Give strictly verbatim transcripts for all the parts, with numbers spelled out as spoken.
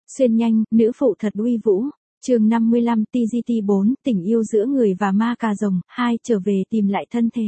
Xuyên nhanh, nữ phụ thật uy vũ. Chương năm mươi lăm T G T bốn, tình yêu giữa người và ma cà rồng, hai trở về tìm lại thân thế.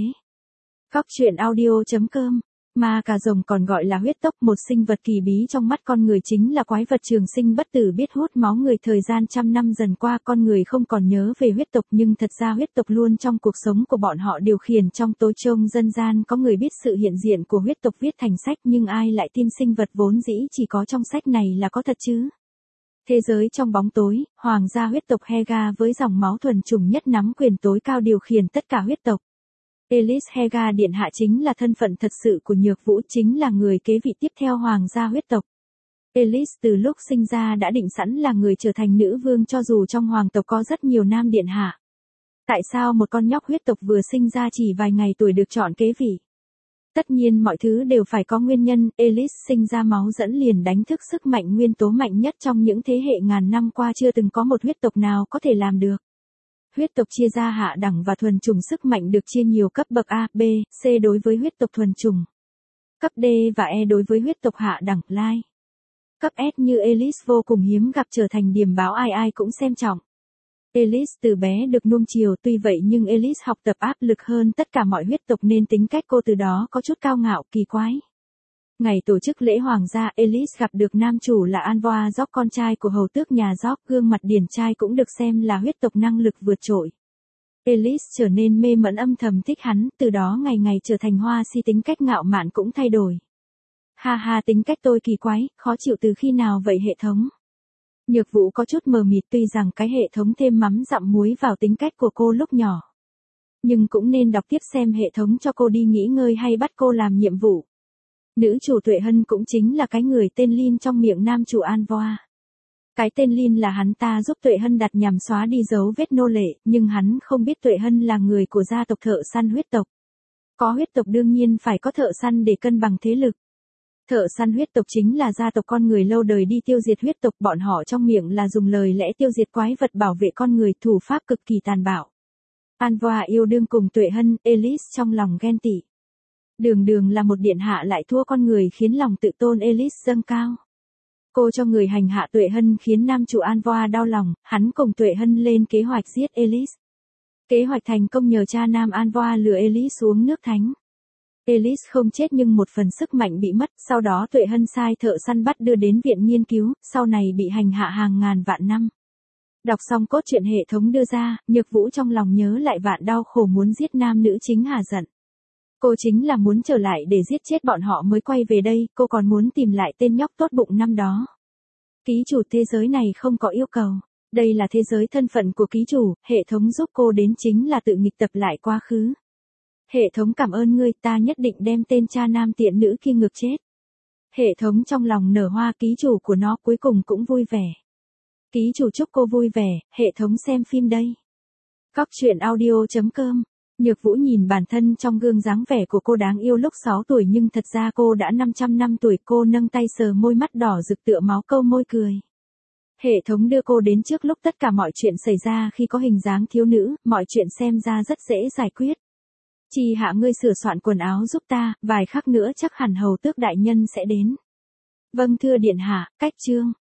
Góc truyện audio.com. Ma cà rồng còn gọi là huyết tộc, một sinh vật kỳ bí trong mắt con người, chính là quái vật trường sinh bất tử biết hút máu người. Thời gian trăm năm dần qua, con người không còn nhớ về huyết tộc, nhưng thật ra huyết tộc luôn trong cuộc sống của bọn họ điều khiển. Trong tối trông dân gian có người biết sự hiện diện của huyết tộc viết thành sách, nhưng ai lại tin sinh vật vốn dĩ chỉ có trong sách này là có thật chứ? Thế giới trong bóng tối, hoàng gia huyết tộc Hega với dòng máu thuần chủng nhất nắm quyền tối cao điều khiển tất cả huyết tộc. Elise Hega điện hạ chính là thân phận thật sự của Nhược Vũ, chính là người kế vị tiếp theo hoàng gia huyết tộc. Elise từ lúc sinh ra đã định sẵn là người trở thành nữ vương, cho dù trong hoàng tộc có rất nhiều nam điện hạ. Tại sao một con nhóc huyết tộc vừa sinh ra chỉ vài ngày tuổi được chọn kế vị? Tất nhiên mọi thứ đều phải có nguyên nhân. Elise sinh ra máu dẫn liền đánh thức sức mạnh nguyên tố mạnh nhất trong những thế hệ ngàn năm qua, chưa từng có một huyết tộc nào có thể làm được. Huyết tộc chia ra hạ đẳng và thuần chủng, sức mạnh được chia nhiều cấp bậc A, B, C đối với huyết tộc thuần chủng. Cấp D và E đối với huyết tộc hạ đẳng, lai. Cấp S như Elise vô cùng hiếm gặp, trở thành điểm báo ai ai cũng xem trọng. Elise từ bé được nuông chiều, tuy vậy nhưng Elise học tập áp lực hơn tất cả mọi huyết tộc nên tính cách cô từ đó có chút cao ngạo, kỳ quái. Ngày tổ chức lễ hoàng gia, Elise gặp được nam chủ là Anvoa Jock, con trai của hầu tước nhà Jock, gương mặt điển trai cũng được xem là huyết tộc năng lực vượt trội. Elise trở nên mê mẩn, âm thầm thích hắn, từ đó ngày ngày trở thành hoa si, tính cách ngạo mạn cũng thay đổi. Ha ha, tính cách tôi kỳ quái, khó chịu từ khi nào vậy hệ thống? Nhược Vũ có chút mờ mịt, tuy rằng cái hệ thống thêm mắm dặm muối vào tính cách của cô lúc nhỏ. Nhưng cũng nên đọc tiếp xem hệ thống cho cô đi nghỉ ngơi hay bắt cô làm nhiệm vụ. Nữ chủ Tuệ Hân cũng chính là cái người tên Lin trong miệng nam chủ Anvoa. Cái tên Lin là hắn ta giúp Tuệ Hân đặt nhằm xóa đi dấu vết nô lệ, nhưng hắn không biết Tuệ Hân là người của gia tộc thợ săn huyết tộc. Có huyết tộc đương nhiên phải có thợ săn để cân bằng thế lực. Thợ săn huyết tộc chính là gia tộc con người lâu đời đi tiêu diệt huyết tộc, bọn họ trong miệng là dùng lời lẽ tiêu diệt quái vật, bảo vệ con người, thủ pháp cực kỳ tàn bạo. Anvoa yêu đương cùng Tuệ Hân, Elise trong lòng ghen tị. Đường đường là một điện hạ lại thua con người, khiến lòng tự tôn Elise dâng cao. Cô cho người hành hạ Tuệ Hân khiến nam chủ Anvoa đau lòng, hắn cùng Tuệ Hân lên kế hoạch giết Elise. Kế hoạch thành công nhờ cha nam Anvoa lừa Elise uống nước thánh. Elise không chết nhưng một phần sức mạnh bị mất, sau đó Tuệ Hân sai thợ săn bắt đưa đến viện nghiên cứu, sau này bị hành hạ hàng ngàn vạn năm. Đọc xong cốt truyện hệ thống đưa ra, Nhược Vũ trong lòng nhớ lại vạn đau khổ muốn giết nam nữ chính hà giận. Cô chính là muốn trở lại để giết chết bọn họ mới quay về đây, cô còn muốn tìm lại tên nhóc tốt bụng năm đó. Ký chủ thế giới này không có yêu cầu. Đây là thế giới thân phận của ký chủ, hệ thống giúp cô đến chính là tự nghịch tập lại quá khứ. Hệ thống cảm ơn ngươi, ta nhất định đem tên cha nam tiện nữ kia ngược chết. Hệ thống trong lòng nở hoa, ký chủ của nó cuối cùng cũng vui vẻ. Ký chủ chúc cô vui vẻ, hệ thống xem phim đây. Góc truyện audio.com. Nhược Vũ nhìn bản thân trong gương, dáng vẻ của cô đáng yêu lúc sáu tuổi nhưng thật ra cô đã năm trăm năm tuổi. Cô nâng tay sờ môi, mắt đỏ rực tựa máu, câu môi cười. Hệ thống đưa cô đến trước lúc tất cả mọi chuyện xảy ra, khi có hình dáng thiếu nữ, mọi chuyện xem ra rất dễ giải quyết. Chi hạ ngươi sửa soạn quần áo giúp ta, vài khắc nữa chắc hẳn hầu tước đại nhân sẽ đến. Vâng thưa điện hạ, cách chương.